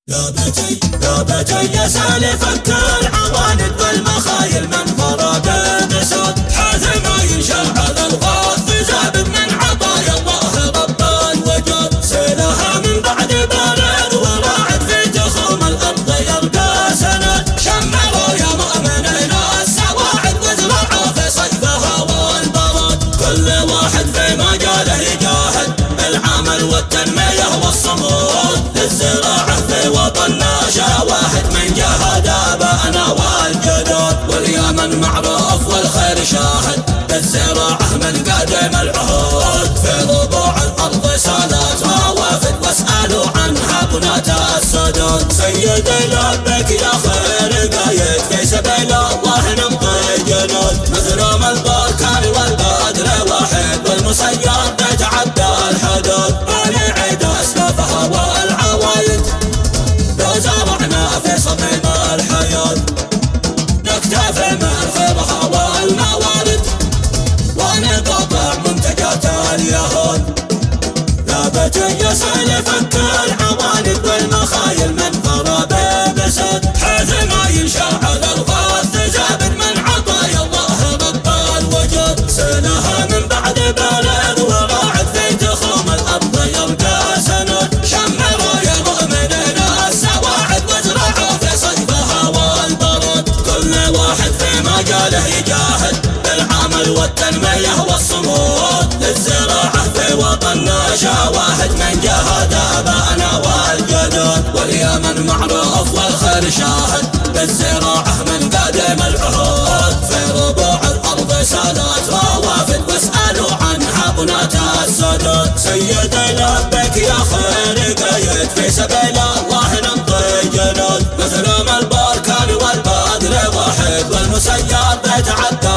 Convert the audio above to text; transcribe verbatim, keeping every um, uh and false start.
يا بتي يا بتي يا سالفة العواند والمخايل من فرد بسود حيث ما ينشا على الغاث زابد من عطايا الله رب الوجود سيلها من بعد بارد وراعد في تخوم الارض يرقى سند شمروا يا مؤمنين السواعد وزرعوا في صيفها والبرد كل واحد في مجاله يجاهد بالعمل والتنمية والصمود للزراعة في وطننا شواهد من جهد آبائنا والجدود واليمن معروف والخير شاهد بالزراعة من قدم العهود في ربوع الأرض سالت روافد واسألوا عنها بناة السدود سيدي لبك يا خير قايد في سبيل الله نمضي جنود مثل ما البركان والبدر واحد والمسير بيتعدى الحدود ونعيد أسلافها والعوايد لو زرعنا في صميم الحياة نكتفي من خيرها والموارد ونقطع منتجات اليهود لا بتي يا سالفة العواند والمخايل من قرابة بسد حيث ما ينشا على الغاث زابد من عطايا الله رب الوجود سنها من بعد بلد وراعد في تخوم الأرض يرقى سند شمروا يا مؤمنين السواعد وازرعوا في صيفها والبرد كل واحد في مجاله يجاهد بالعمل والتنمية والصمود للزراعة في وطننا شواهد من جهد آبائنا والجدود واليمن معروف والخير شاهد بالزراعة من قدم العهود في ربوع الأرض سالت روافد واسألوا عنها بناة السدود سيدي لبك يا خير قايد في سبيل الله نمضي جنود مثل ما البركان والبدر واحد والمسير بيتعدى